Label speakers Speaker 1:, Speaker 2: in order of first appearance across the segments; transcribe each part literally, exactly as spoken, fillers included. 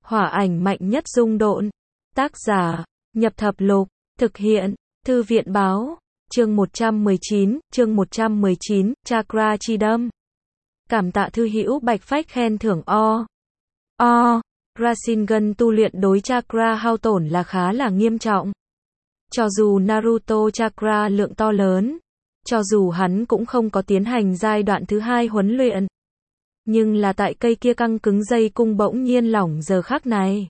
Speaker 1: Hỏa ảnh mạnh nhất dung độn. Tác giả, Nhập Thập Lục, thực hiện, Thư viện Báo, chương một trăm mười chín, chương một trăm mười chín, Chakra Chi Đâm. Cảm tạ thư hữu Bạch Phách khen thưởng o. O. Rasengan tu luyện đối chakra hao tổn là khá là nghiêm trọng. Cho dù Naruto chakra lượng to lớn, cho dù hắn cũng không có tiến hành giai đoạn thứ hai huấn luyện, nhưng là tại cây kia căng cứng dây cung bỗng nhiên lỏng giờ khắc này.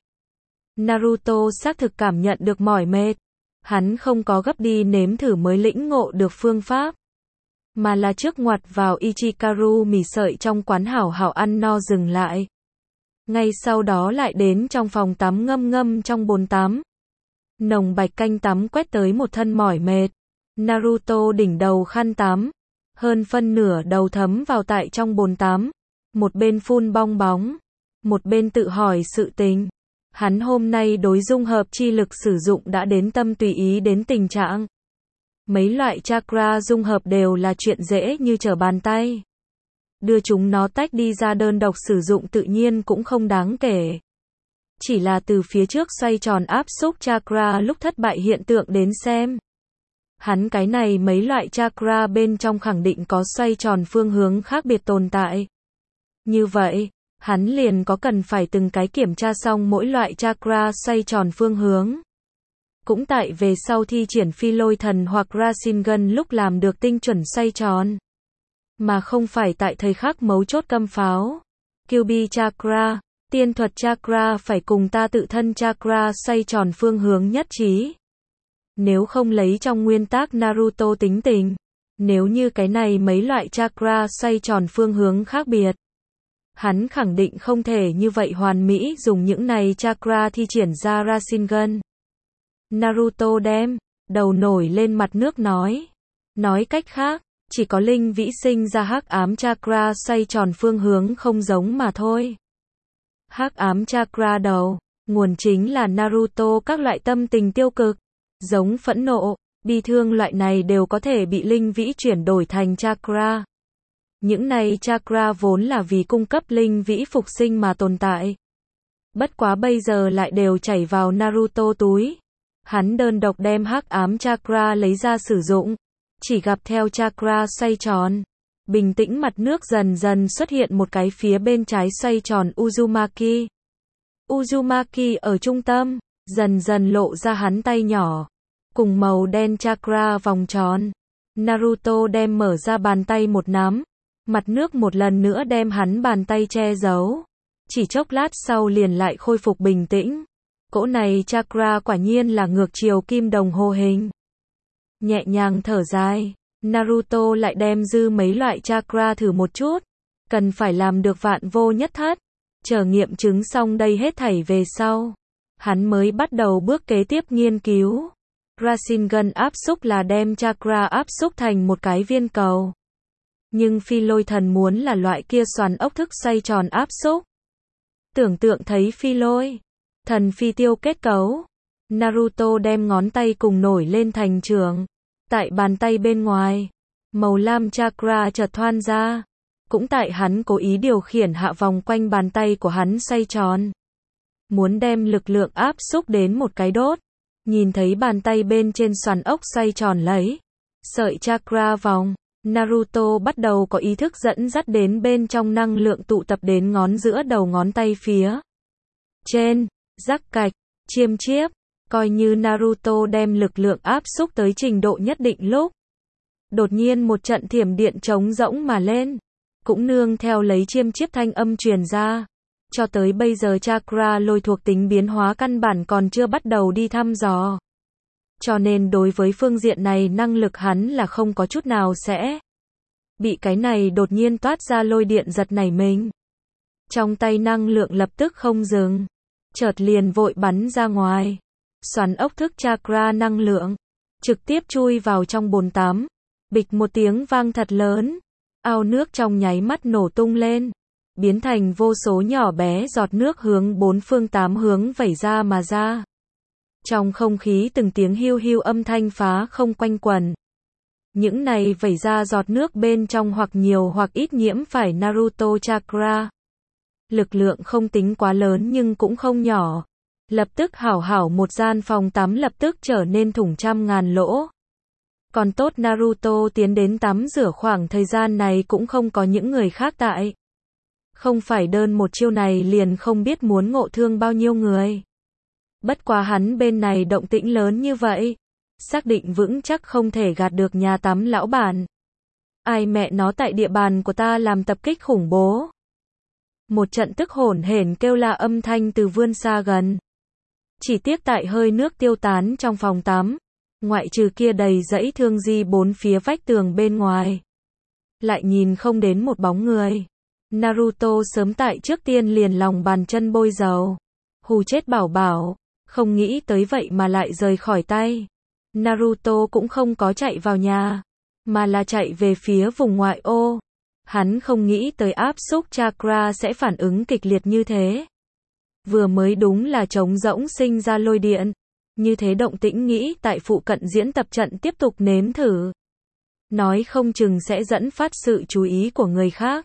Speaker 1: Naruto xác thực cảm nhận được mỏi mệt. Hắn không có gấp đi nếm thử mới lĩnh ngộ được phương pháp, mà là trước ngoặt vào Ichikaru mì sợi trong quán hảo hảo ăn no dừng lại. Ngay sau đó lại đến trong phòng tắm ngâm ngâm trong bồn tắm. Nồng bạch canh tắm quét tới một thân mỏi mệt. Naruto đỉnh đầu khăn tắm, hơn phân nửa đầu thấm vào tại trong bồn tắm, một bên phun bong bóng, một bên tự hỏi sự tình. Hắn hôm nay đối dung hợp chi lực sử dụng đã đến tâm tùy ý đến tình trạng. Mấy loại chakra dung hợp đều là chuyện dễ như trở bàn tay. Đưa chúng nó tách đi ra đơn độc sử dụng tự nhiên cũng không đáng kể. Chỉ là từ phía trước xoay tròn áp xúc chakra lúc thất bại hiện tượng đến xem. Hắn cái này mấy loại chakra bên trong khẳng định có xoay tròn phương hướng khác biệt tồn tại. Như vậy, hắn liền có cần phải từng cái kiểm tra xong mỗi loại chakra xoay tròn phương hướng. Cũng tại về sau thi triển phi lôi thần hoặc Rasengan lúc làm được tinh chuẩn xoay tròn. Mà không phải tại thời khắc mấu chốt câm pháo. Kyuubi chakra, tiên thuật chakra phải cùng ta tự thân chakra xoay tròn phương hướng nhất trí. Nếu không lấy trong nguyên tắc Naruto tính tình, nếu như cái này mấy loại chakra xoay tròn phương hướng khác biệt, hắn khẳng định không thể như vậy hoàn mỹ dùng những này chakra thi triển ra Rasengan. Naruto đem đầu nổi lên mặt nước nói. Nói cách khác, chỉ có linh vĩ sinh ra hắc ám chakra xoay tròn phương hướng không giống mà thôi. Hắc ám chakra đầu, nguồn chính là Naruto các loại tâm tình tiêu cực, giống phẫn nộ, bi thương loại này đều có thể bị linh vĩ chuyển đổi thành chakra. Những này chakra vốn là vì cung cấp linh vĩ phục sinh mà tồn tại. Bất quá bây giờ lại đều chảy vào Naruto túi. Hắn đơn độc đem hắc ám chakra lấy ra sử dụng. Chỉ gặp theo chakra xoay tròn, bình tĩnh mặt nước dần dần xuất hiện một cái phía bên trái xoay tròn Uzumaki. Uzumaki ở trung tâm, dần dần lộ ra hắn tay nhỏ, cùng màu đen chakra vòng tròn. Naruto đem mở ra bàn tay một nắm, mặt nước một lần nữa đem hắn bàn tay che giấu. Chỉ chốc lát sau liền lại khôi phục bình tĩnh. Cỗ này chakra quả nhiên là ngược chiều kim đồng hồ hình. Nhẹ nhàng thở dài, Naruto lại đem dư mấy loại chakra thử một chút. Cần phải làm được vạn vô nhất thất. Chờ nghiệm chứng xong đây hết thảy về sau, hắn mới bắt đầu bước kế tiếp nghiên cứu. Rasengan áp xúc là đem chakra áp xúc thành một cái viên cầu. Nhưng phi lôi thần muốn là loại kia xoắn ốc thức xoay tròn áp xúc. Tưởng tượng thấy phi lôi thần phi tiêu kết cấu. Naruto đem ngón tay cùng nổi lên thành trường. Tại bàn tay bên ngoài, màu lam chakra chợt thoăn ra. Cũng tại hắn cố ý điều khiển hạ vòng quanh bàn tay của hắn xoay tròn. Muốn đem lực lượng áp xúc đến một cái đốt. Nhìn thấy bàn tay bên trên xoắn ốc xoay tròn lấy sợi chakra vòng. Naruto bắt đầu có ý thức dẫn dắt đến bên trong năng lượng tụ tập đến ngón giữa đầu ngón tay phía trên, rắc cạch, chiêm chiếp. Coi như Naruto đem lực lượng áp xúc tới trình độ nhất định lúc. Đột nhiên một trận thiểm điện trống rỗng mà lên. Cũng nương theo lấy chiêm chiếp thanh âm truyền ra. Cho tới bây giờ chakra lôi thuộc tính biến hóa căn bản còn chưa bắt đầu đi thăm dò. Cho nên đối với phương diện này năng lực hắn là không có chút nào sẽ bị cái này đột nhiên toát ra lôi điện giật nảy mình. Trong tay năng lượng lập tức không dừng. Chợt liền vội bắn ra ngoài. Xoắn ốc thức chakra năng lượng. Trực tiếp chui vào trong bồn tắm. Bịch một tiếng vang thật lớn. Ao nước trong nháy mắt nổ tung lên. Biến thành vô số nhỏ bé giọt nước hướng bốn phương tám hướng vẩy ra mà ra. Trong không khí từng tiếng hiu hiu âm thanh phá không quanh quẩn. Những này vẩy ra giọt nước bên trong hoặc nhiều hoặc ít nhiễm phải Naruto chakra. Lực lượng không tính quá lớn nhưng cũng không nhỏ. Lập tức hảo hảo một gian phòng tắm lập tức trở nên thủng trăm ngàn lỗ. Còn tốt Naruto tiến đến tắm rửa khoảng thời gian này cũng không có những người khác tại. Không phải đơn một chiêu này liền không biết muốn ngộ thương bao nhiêu người. Bất quá hắn bên này động tĩnh lớn như vậy. Xác định vững chắc không thể gạt được nhà tắm lão bản. Ai mẹ nó tại địa bàn của ta làm tập kích khủng bố. Một trận tức hổn hển kêu la âm thanh từ vươn xa gần. Chỉ tiếc tại hơi nước tiêu tán trong phòng tắm. Ngoại trừ kia đầy dãy thương di bốn phía vách tường bên ngoài. Lại nhìn không đến một bóng người. Naruto sớm tại trước tiên liền lòng bàn chân bôi dầu. Hù chết bảo bảo. Không nghĩ tới vậy mà lại rời khỏi tay. Naruto cũng không có chạy vào nhà. Mà là chạy về phía vùng ngoại ô. Hắn không nghĩ tới áp xúc chakra sẽ phản ứng kịch liệt như thế. Vừa mới đúng là trống rỗng sinh ra lôi điện. Như thế động tĩnh nghĩ tại phụ cận diễn tập trận tiếp tục nếm thử. Nói không chừng sẽ dẫn phát sự chú ý của người khác.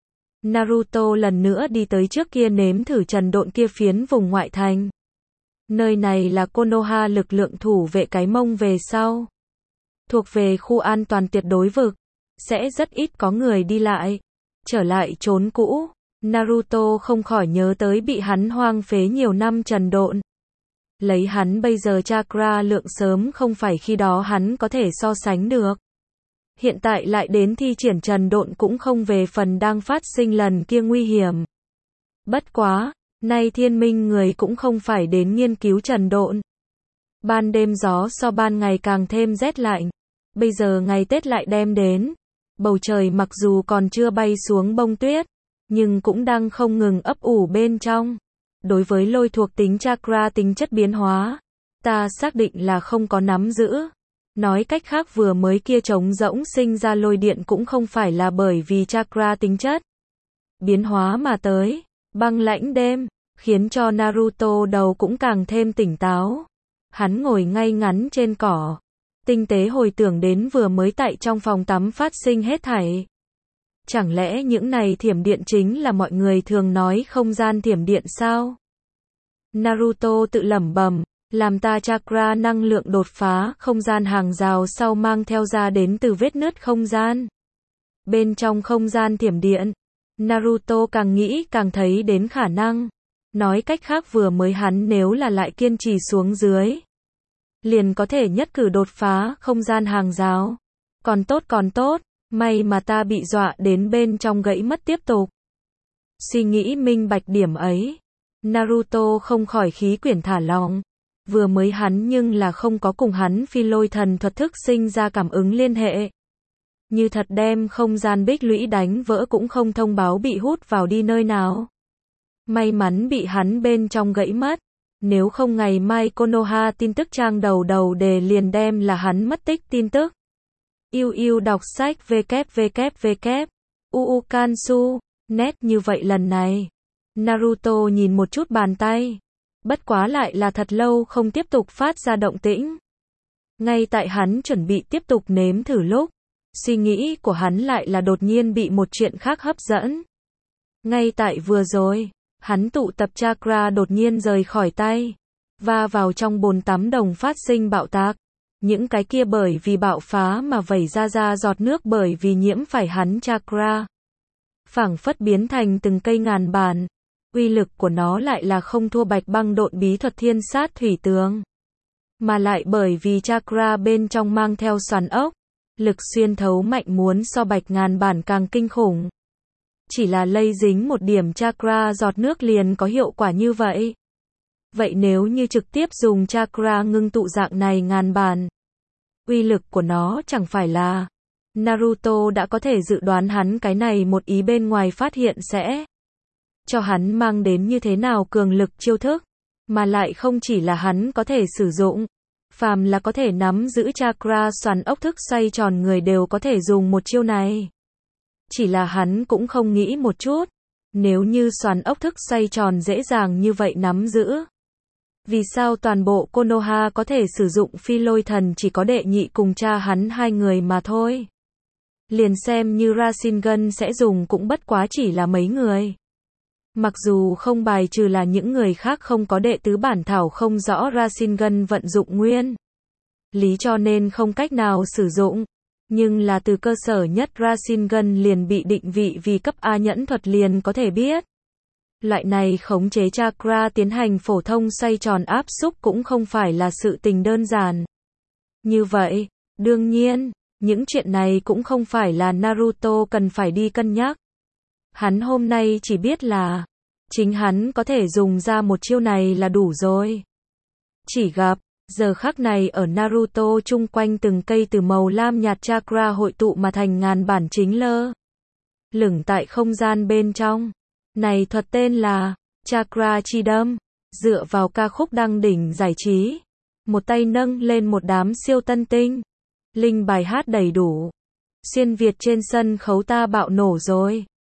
Speaker 1: Naruto lần nữa đi tới trước kia nếm thử trần độn kia phiến vùng ngoại thành. Nơi này là Konoha lực lượng thủ vệ cái mông về sau. Thuộc về khu an toàn tuyệt đối vực. Sẽ rất ít có người đi lại. Trở lại trốn cũ. Naruto không khỏi nhớ tới bị hắn hoang phế nhiều năm trần độn. Lấy hắn bây giờ chakra lượng sớm không phải khi đó hắn có thể so sánh được. Hiện tại lại đến thi triển trần độn cũng không về phần đang phát sinh lần kia nguy hiểm. Bất quá, nay thiên minh người cũng không phải đến nghiên cứu trần độn. Ban đêm gió so ban ngày càng thêm rét lạnh. Bây giờ ngày Tết lại đem đến. Bầu trời mặc dù còn chưa bay xuống bông tuyết, nhưng cũng đang không ngừng ấp ủ bên trong. Đối với lôi thuộc tính chakra tính chất biến hóa, ta xác định là không có nắm giữ. Nói cách khác vừa mới kia trống rỗng sinh ra lôi điện cũng không phải là bởi vì chakra tính chất biến hóa mà tới. Băng lãnh đêm, khiến cho Naruto đầu cũng càng thêm tỉnh táo. Hắn ngồi ngay ngắn trên cỏ, tinh tế hồi tưởng đến vừa mới tại trong phòng tắm phát sinh hết thảy. Chẳng lẽ những này thiểm điện chính là mọi người thường nói không gian thiểm điện sao? Naruto tự lẩm bẩm, làm ta chakra năng lượng đột phá không gian hàng rào sau mang theo ra đến từ vết nứt không gian. Bên trong không gian thiểm điện, Naruto càng nghĩ càng thấy đến khả năng. Nói cách khác vừa mới hắn nếu là lại kiên trì xuống dưới, liền có thể nhất cử đột phá không gian hàng rào. Còn tốt còn tốt, may mà ta bị dọa đến bên trong gãy mất tiếp tục. Suy nghĩ minh bạch điểm ấy, Naruto không khỏi khí quyển thả lỏng. Vừa mới hắn nhưng là không có cùng hắn phi lôi thần thuật thức sinh ra cảm ứng liên hệ. Như thật đem không gian bích lũy đánh vỡ cũng không thông báo bị hút vào đi nơi nào. May mắn bị hắn bên trong gãy mất. Nếu không ngày mai Konoha tin tức trang đầu đầu đề liền đem là hắn mất tích tin tức. Yêu yêu đọc sách www. Uukansu. Net như vậy lần này. Naruto nhìn một chút bàn tay. Bất quá lại là thật lâu không tiếp tục phát ra động tĩnh. Ngay tại hắn chuẩn bị tiếp tục nếm thử lúc, suy nghĩ của hắn lại là đột nhiên bị một chuyện khác hấp dẫn. Ngay tại vừa rồi, hắn tụ tập chakra đột nhiên rời khỏi tay, va vào trong bồn tắm đồng phát sinh bạo tạc. Những cái kia bởi vì bạo phá mà vẩy ra ra giọt nước bởi vì nhiễm phải hắn chakra. Phảng phất biến thành từng cây ngàn bản. Uy lực của nó lại là không thua bạch băng độn bí thuật thiên sát thủy tường. Mà lại bởi vì chakra bên trong mang theo xoắn ốc. Lực xuyên thấu mạnh muốn so bạch ngàn bản càng kinh khủng. Chỉ là lây dính một điểm chakra giọt nước liền có hiệu quả như vậy. Vậy nếu như trực tiếp dùng chakra ngưng tụ dạng này ngàn bản, uy lực của nó chẳng phải là Naruto đã có thể dự đoán hắn cái này một ý bên ngoài phát hiện sẽ cho hắn mang đến như thế nào cường lực chiêu thức, mà lại không chỉ là hắn có thể sử dụng, phàm là có thể nắm giữ chakra xoắn ốc thức xoay tròn người đều có thể dùng một chiêu này. Chỉ là hắn cũng không nghĩ một chút, nếu như xoắn ốc thức xoay tròn dễ dàng như vậy nắm giữ, vì sao toàn bộ Konoha có thể sử dụng phi lôi thần chỉ có đệ nhị cùng cha hắn hai người mà thôi. Liền xem như Rasengan sẽ dùng cũng bất quá chỉ là mấy người. Mặc dù không bài trừ là những người khác không có đệ tứ bản thảo không rõ Rasengan vận dụng nguyên lý cho nên không cách nào sử dụng, nhưng là từ cơ sở nhất Rasengan liền bị định vị vì cấp A nhẫn thuật liền có thể biết. Loại này khống chế chakra tiến hành phổ thông xoay tròn áp xúc cũng không phải là sự tình đơn giản. Như vậy, đương nhiên, những chuyện này cũng không phải là Naruto cần phải đi cân nhắc. Hắn hôm nay chỉ biết là, chính hắn có thể dùng ra một chiêu này là đủ rồi. Chỉ gặp, giờ khắc này ở Naruto chung quanh từng cây từ màu lam nhạt chakra hội tụ mà thành ngàn bản chính lơ lửng tại không gian bên trong. Này thuật tên là Chakra Chi Đâm, dựa vào ca khúc đăng đỉnh giải trí. Một tay nâng lên một đám siêu tân tinh. Linh bài hát đầy đủ. Xuyên Việt trên sân khấu ta bạo nổ rồi.